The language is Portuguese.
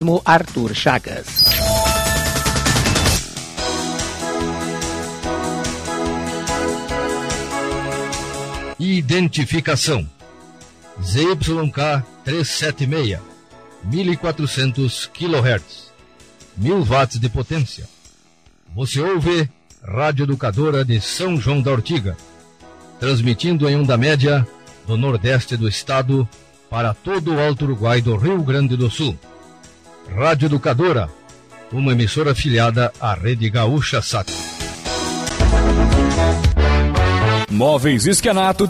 Arthur Chagas. Identificação: ZYK 376, 1400 kHz, 1000 watts de potência. Você ouve Rádio Educadora de São João da Ortiga, transmitindo em onda média do nordeste do estado para todo o Alto Uruguai do Rio Grande do Sul. Rádio Educadora, uma emissora afiliada à Rede Gaúcha Sat. Móveis Esquenato